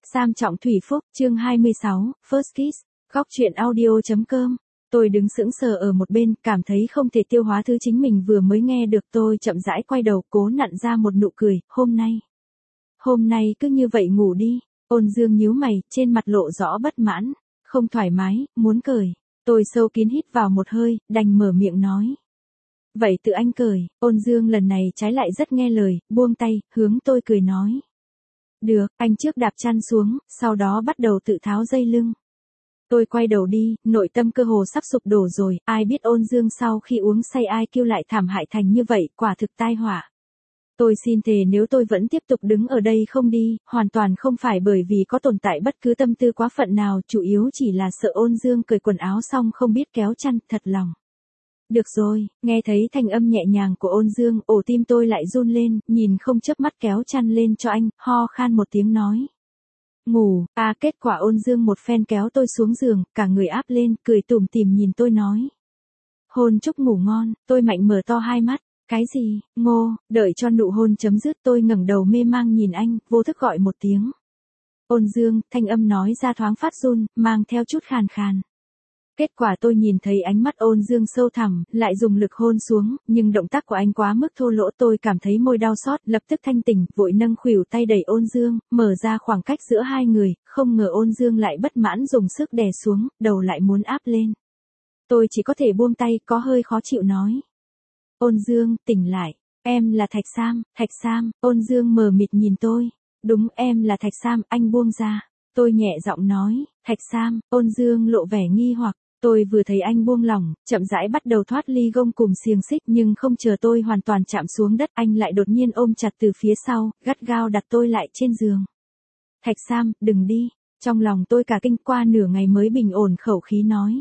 Sam Trọng Thủy Phúc, chương 26, First Kiss, góc truyện audio.com. Tôi đứng sững sờ ở một bên, cảm thấy không thể tiêu hóa thứ chính mình vừa mới nghe được. Tôi chậm rãi quay đầu, cố nặn ra một nụ cười. Hôm nay cứ như vậy ngủ đi. Ôn Dương nhíu mày, trên mặt lộ rõ bất mãn, không thoải mái, muốn cởi. Tôi sâu kín hít vào một hơi, đành mở miệng nói. Vậy tự anh cởi. Ôn Dương lần này trái lại rất nghe lời, buông tay, hướng tôi cười nói. Được, anh trước đạp chăn xuống, sau đó bắt đầu tự tháo dây lưng. Tôi quay đầu đi, nội tâm cơ hồ sắp sụp đổ rồi, ai biết Ôn Dương sau khi uống say ai kêu lại thảm hại thành như vậy, quả thực tai họa. Tôi xin thề nếu tôi vẫn tiếp tục đứng ở đây không đi, hoàn toàn không phải bởi vì có tồn tại bất cứ tâm tư quá phận nào, chủ yếu chỉ là sợ Ôn Dương cởi quần áo xong không biết kéo chăn, thật lòng. Được rồi, nghe thấy thanh âm nhẹ nhàng của Ôn Dương, ổ tim tôi lại run lên, nhìn không chớp mắt kéo chăn lên cho anh, ho khan một tiếng nói. Ngủ, kết quả Ôn Dương một phen kéo tôi xuống giường, cả người áp lên, cười tủm tỉm nhìn tôi nói. Hôn chúc ngủ ngon, tôi mạnh mở to hai mắt. Cái gì, Ngô, đợi cho nụ hôn chấm dứt tôi ngẩng đầu mê mang nhìn anh, vô thức gọi một tiếng. Ôn Dương, thanh âm nói ra thoáng phát run, mang theo chút khàn khàn. Kết quả tôi nhìn thấy ánh mắt Ôn Dương sâu thẳm, lại dùng lực hôn xuống, nhưng động tác của anh quá mức thô lỗ, tôi cảm thấy môi đau xót, lập tức thanh tỉnh, vội nâng khuỷu tay đẩy Ôn Dương, mở ra khoảng cách giữa hai người, không ngờ Ôn Dương lại bất mãn dùng sức đè xuống, đầu lại muốn áp lên. Tôi chỉ có thể buông tay, có hơi khó chịu nói. Ôn Dương, tỉnh lại, em là Thạch Sam, Ôn Dương mờ mịt nhìn tôi. Đúng, em là Thạch Sam, anh buông ra. Tôi nhẹ giọng nói, Thạch Sam, Ôn Dương lộ vẻ nghi hoặc. Tôi vừa thấy anh buông lỏng, chậm rãi bắt đầu thoát ly gông cùm xiềng xích nhưng không chờ tôi hoàn toàn chạm xuống đất, anh lại đột nhiên ôm chặt từ phía sau, gắt gao đặt tôi lại trên giường. Thạch Sam, đừng đi. Trong lòng tôi cả kinh, qua nửa ngày mới bình ổn khẩu khí nói.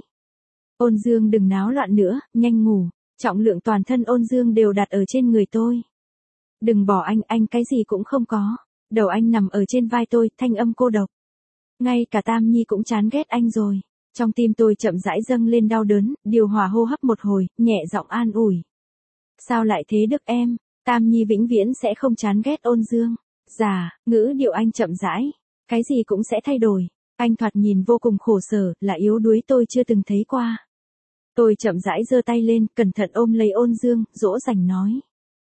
Ôn Dương đừng náo loạn nữa, nhanh ngủ. Trọng lượng toàn thân Ôn Dương đều đặt ở trên người tôi. Đừng bỏ anh cái gì cũng không có. Đầu anh nằm ở trên vai tôi, thanh âm cô độc. Ngay cả Tam Nhi cũng chán ghét anh rồi. Trong tim tôi chậm rãi dâng lên đau đớn, điều hòa hô hấp một hồi, nhẹ giọng an ủi. Sao lại thế được em, Tam Nhi vĩnh viễn sẽ không chán ghét Ôn Dương. Dạ, ngữ điệu anh chậm rãi. Cái gì cũng sẽ thay đổi. Anh thoạt nhìn vô cùng khổ sở, là yếu đuối tôi chưa từng thấy qua. Tôi chậm rãi giơ tay lên, cẩn thận ôm lấy Ôn Dương, dỗ dành nói.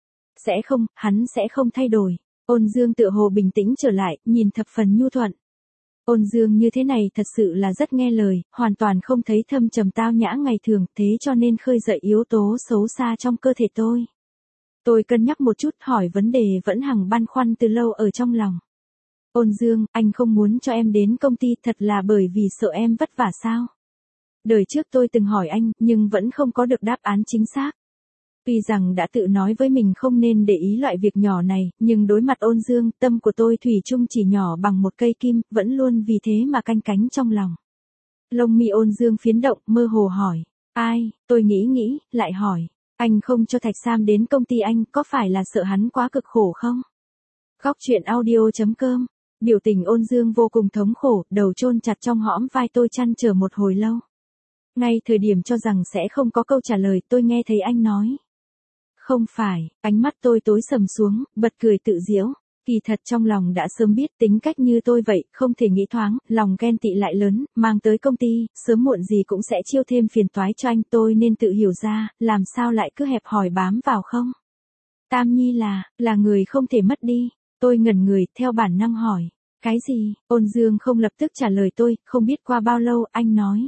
Hắn sẽ không thay đổi. Ôn Dương tựa hồ bình tĩnh trở lại, nhìn thập phần nhu thuận. Ôn Dương như thế này thật sự là rất nghe lời, hoàn toàn không thấy thâm trầm tao nhã ngày thường, thế cho nên khơi dậy yếu tố xấu xa trong cơ thể tôi. Tôi cân nhắc một chút, hỏi vấn đề vẫn hằng băn khoăn từ lâu ở trong lòng. Ôn Dương, anh không muốn cho em đến công ty thật là bởi vì sợ em vất vả sao? Đời trước tôi từng hỏi anh, nhưng vẫn không có được đáp án chính xác. Tuy rằng đã tự nói với mình không nên để ý loại việc nhỏ này, nhưng đối mặt Ôn Dương, tâm của tôi thủy chung chỉ nhỏ bằng một cây kim, vẫn luôn vì thế mà canh cánh trong lòng. Lông mi Ôn Dương phiến động, mơ hồ hỏi. Ai, tôi nghĩ, lại hỏi. Anh không cho Thạch Sam đến công ty anh, có phải là sợ hắn quá cực khổ không? Góc truyện audio.com. Biểu tình Ôn Dương vô cùng thống khổ, đầu chôn chặt trong hõm vai tôi chăn chờ một hồi lâu. Ngay thời điểm cho rằng sẽ không có câu trả lời, tôi nghe thấy anh nói. Không phải, ánh mắt tôi tối sầm xuống, bật cười tự giễu. Kỳ thật trong lòng đã sớm biết tính cách như tôi vậy, không thể nghĩ thoáng, lòng ghen tị lại lớn, mang tới công ty, sớm muộn gì cũng sẽ chiêu thêm phiền toái cho anh, tôi nên tự hiểu ra, làm sao lại cứ hẹp hòi bám vào không? Tam Nhi là người không thể mất đi. Tôi ngẩn người, theo bản năng hỏi. Cái gì? Ôn Dương không lập tức trả lời tôi, không biết qua bao lâu, anh nói.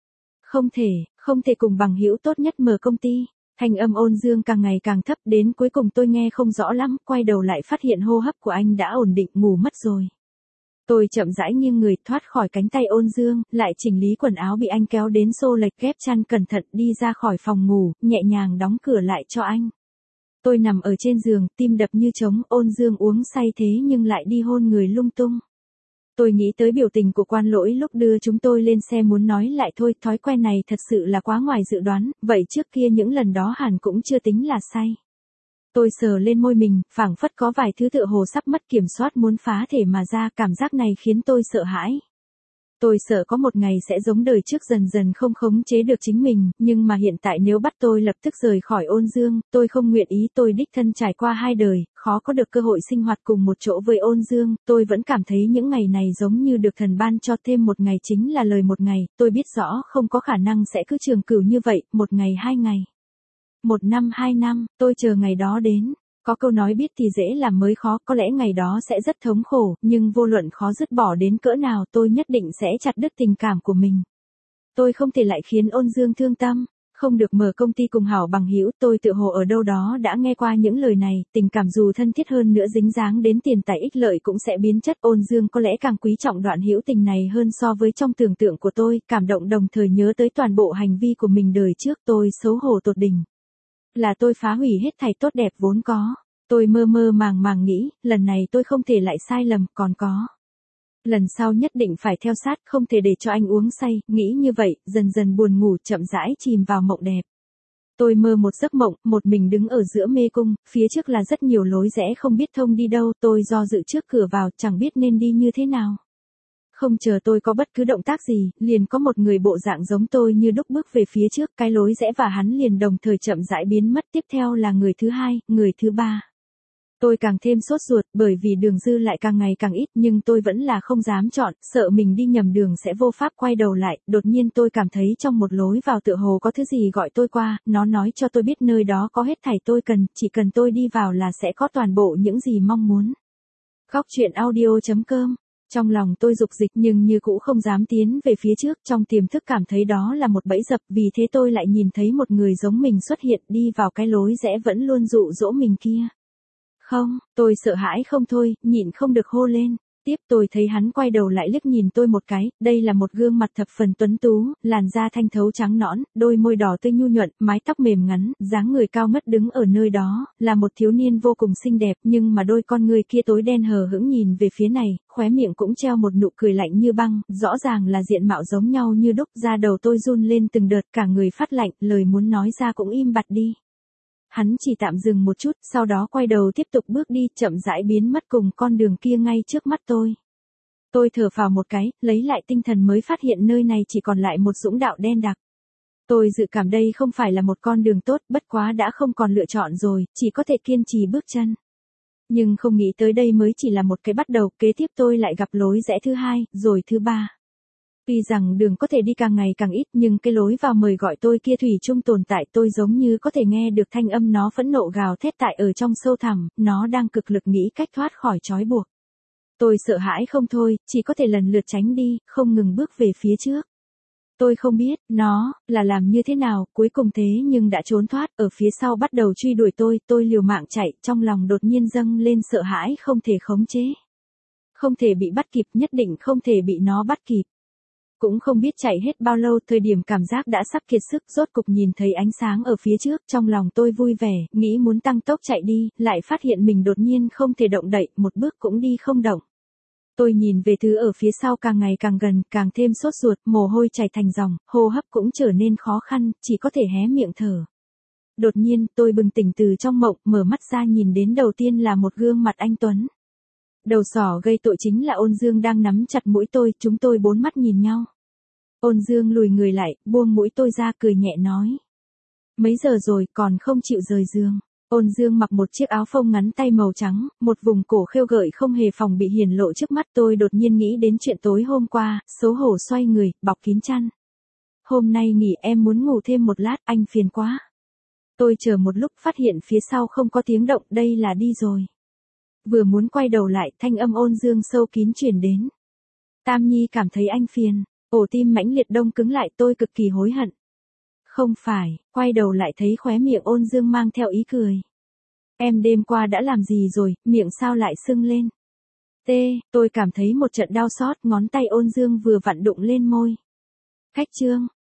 Không thể cùng bằng hữu tốt nhất mở công ty. Thanh âm Ôn Dương càng ngày càng thấp, đến cuối cùng tôi nghe không rõ lắm, quay đầu lại phát hiện hô hấp của anh đã ổn định, ngủ mất rồi. Tôi chậm rãi nghiêng người, thoát khỏi cánh tay Ôn Dương, lại chỉnh lý quần áo bị anh kéo đến xô lệch, ghép chăn cẩn thận, đi ra khỏi phòng ngủ, nhẹ nhàng đóng cửa lại cho anh. Tôi nằm ở trên giường, tim đập như trống, Ôn Dương uống say thế nhưng lại đi hôn người lung tung. Tôi nghĩ tới biểu tình của Quan Lỗi lúc đưa chúng tôi lên xe, muốn nói lại thôi, thói quen này thật sự là quá ngoài dự đoán, vậy trước kia những lần đó hẳn cũng chưa tính là say. Tôi sờ lên môi mình, phảng phất có vài thứ tựa hồ sắp mất kiểm soát muốn phá thể mà ra, cảm giác này khiến tôi sợ hãi. Tôi sợ có một ngày sẽ giống đời trước dần dần không khống chế được chính mình, nhưng mà hiện tại nếu bắt tôi lập tức rời khỏi Ôn Dương, tôi không nguyện ý. Tôi đích thân trải qua 2 đời, khó có được cơ hội sinh hoạt cùng một chỗ với Ôn Dương, tôi vẫn cảm thấy những ngày này giống như được thần ban cho thêm một ngày chính là lời một ngày, tôi biết rõ không có khả năng sẽ cứ trường cửu như vậy, 1 ngày 2 ngày. 1 năm 2 năm, tôi chờ ngày đó đến. Có câu nói biết thì dễ làm mới khó, có lẽ ngày đó sẽ rất thống khổ, nhưng vô luận khó dứt bỏ đến cỡ nào tôi nhất định sẽ chặt đứt tình cảm của mình. Tôi không thể lại khiến Ôn Dương thương tâm, không được mở công ty cùng hảo bằng hữu. Tôi tự hồ ở đâu đó đã nghe qua những lời này, tình cảm dù thân thiết hơn nữa dính dáng đến tiền tài ích lợi cũng sẽ biến chất. Ôn Dương có lẽ càng quý trọng đoạn hữu tình này hơn so với trong tưởng tượng của tôi, cảm động đồng thời nhớ tới toàn bộ hành vi của mình đời trước, tôi xấu hổ tột đỉnh. Là tôi phá hủy hết thảy tốt đẹp vốn có. Tôi mơ mơ màng màng nghĩ, lần này tôi không thể lại sai lầm, còn có. Lần sau nhất định phải theo sát, không thể để cho anh uống say, nghĩ như vậy, dần dần buồn ngủ chậm rãi chìm vào mộng đẹp. Tôi mơ một giấc mộng, một mình đứng ở giữa mê cung, phía trước là rất nhiều lối rẽ không biết thông đi đâu, tôi do dự trước cửa vào, chẳng biết nên đi như thế nào. Không chờ tôi có bất cứ động tác gì, liền có một người bộ dạng giống tôi như đúc bước về phía trước, cái lối rẽ và hắn liền đồng thời chậm rãi biến mất, tiếp theo là người thứ hai, người thứ ba. Tôi càng thêm sốt ruột, bởi vì đường dư lại càng ngày càng ít, nhưng tôi vẫn là không dám chọn, sợ mình đi nhầm đường sẽ vô pháp quay đầu lại. Đột nhiên tôi cảm thấy trong một lối vào tựa hồ có thứ gì gọi tôi qua, nó nói cho tôi biết nơi đó có hết thảy tôi cần, chỉ cần tôi đi vào là sẽ có toàn bộ những gì mong muốn. Góc truyện audio.com. Trong lòng tôi dục dịch nhưng như cũ không dám tiến về phía trước, trong tiềm thức cảm thấy đó là một bẫy dập, vì thế tôi lại nhìn thấy một người giống mình xuất hiện đi vào cái lối rẽ vẫn luôn dụ dỗ mình kia. Không, tôi sợ hãi không thôi, nhịn không được hô lên. Tiếp tôi thấy hắn quay đầu lại liếc nhìn tôi một cái, đây là một gương mặt thập phần tuấn tú, làn da thanh thấu trắng nõn, đôi môi đỏ tươi nhu nhuận, mái tóc mềm ngắn, dáng người cao ngất đứng ở nơi đó, là một thiếu niên vô cùng xinh đẹp, nhưng mà đôi con người kia tối đen hờ hững nhìn về phía này, khóe miệng cũng treo một nụ cười lạnh như băng, rõ ràng là diện mạo giống nhau như đúc, da đầu tôi run lên từng đợt, cả người phát lạnh, lời muốn nói ra cũng im bặt đi. Hắn chỉ tạm dừng một chút, sau đó quay đầu tiếp tục bước đi, chậm rãi biến mất cùng con đường kia ngay trước mắt tôi. Tôi thở phào một cái, lấy lại tinh thần mới phát hiện nơi này chỉ còn lại một dũng đạo đen đặc. Tôi dự cảm đây không phải là một con đường tốt, bất quá đã không còn lựa chọn rồi, chỉ có thể kiên trì bước chân. Nhưng không nghĩ tới đây mới chỉ là một cái bắt đầu, kế tiếp tôi lại gặp lối rẽ thứ hai, rồi thứ ba. Tuy rằng đường có thể đi càng ngày càng ít, nhưng cái lối vào mời gọi tôi kia thủy chung tồn tại, tôi giống như có thể nghe được thanh âm nó phẫn nộ gào thét tại ở trong sâu thẳm, nó đang cực lực nghĩ cách thoát khỏi trói buộc. Tôi sợ hãi không thôi, chỉ có thể lần lượt tránh đi, không ngừng bước về phía trước. Tôi không biết, nó, là làm như thế nào, cuối cùng thế nhưng đã trốn thoát, ở phía sau bắt đầu truy đuổi tôi liều mạng chạy, trong lòng đột nhiên dâng lên sợ hãi không thể khống chế. Không thể bị bắt kịp, nhất định không thể bị nó bắt kịp. Cũng không biết chạy hết bao lâu, thời điểm cảm giác đã sắp kiệt sức, rốt cục nhìn thấy ánh sáng ở phía trước, trong lòng tôi vui vẻ, nghĩ muốn tăng tốc chạy đi, lại phát hiện mình đột nhiên không thể động đậy, một bước cũng đi không động. Tôi nhìn về thứ ở phía sau càng ngày càng gần, càng thêm sốt ruột, mồ hôi chảy thành dòng, hô hấp cũng trở nên khó khăn, chỉ có thể hé miệng thở. Đột nhiên, tôi bừng tỉnh từ trong mộng, mở mắt ra nhìn đến đầu tiên là một gương mặt anh tuấn. Đầu sỏ gây tội chính là Ôn Dương đang nắm chặt mũi tôi, chúng tôi bốn mắt nhìn nhau. Ôn Dương lùi người lại, buông mũi tôi ra cười nhẹ nói. Mấy giờ rồi còn không chịu rời giường. Ôn Dương mặc một chiếc áo phông ngắn tay màu trắng, một vùng cổ khêu gợi không hề phòng bị hiển lộ trước mắt tôi đột nhiên nghĩ đến chuyện tối hôm qua, xấu hổ xoay người, bọc kín chăn. Hôm nay nghỉ em muốn ngủ thêm một lát, anh phiền quá. Tôi chờ một lúc phát hiện phía sau không có tiếng động, đây là đi rồi. Vừa muốn quay đầu lại, thanh âm Ôn Dương sâu kín truyền đến. Tam Nhi cảm thấy anh phiền, ổ tim mãnh liệt đông cứng lại, tôi cực kỳ hối hận. Không phải, quay đầu lại thấy khóe miệng Ôn Dương mang theo ý cười. Em đêm qua đã làm gì rồi, miệng sao lại sưng lên. Tôi cảm thấy một trận đau xót, ngón tay Ôn Dương vừa vặn đụng lên môi. Khách trương,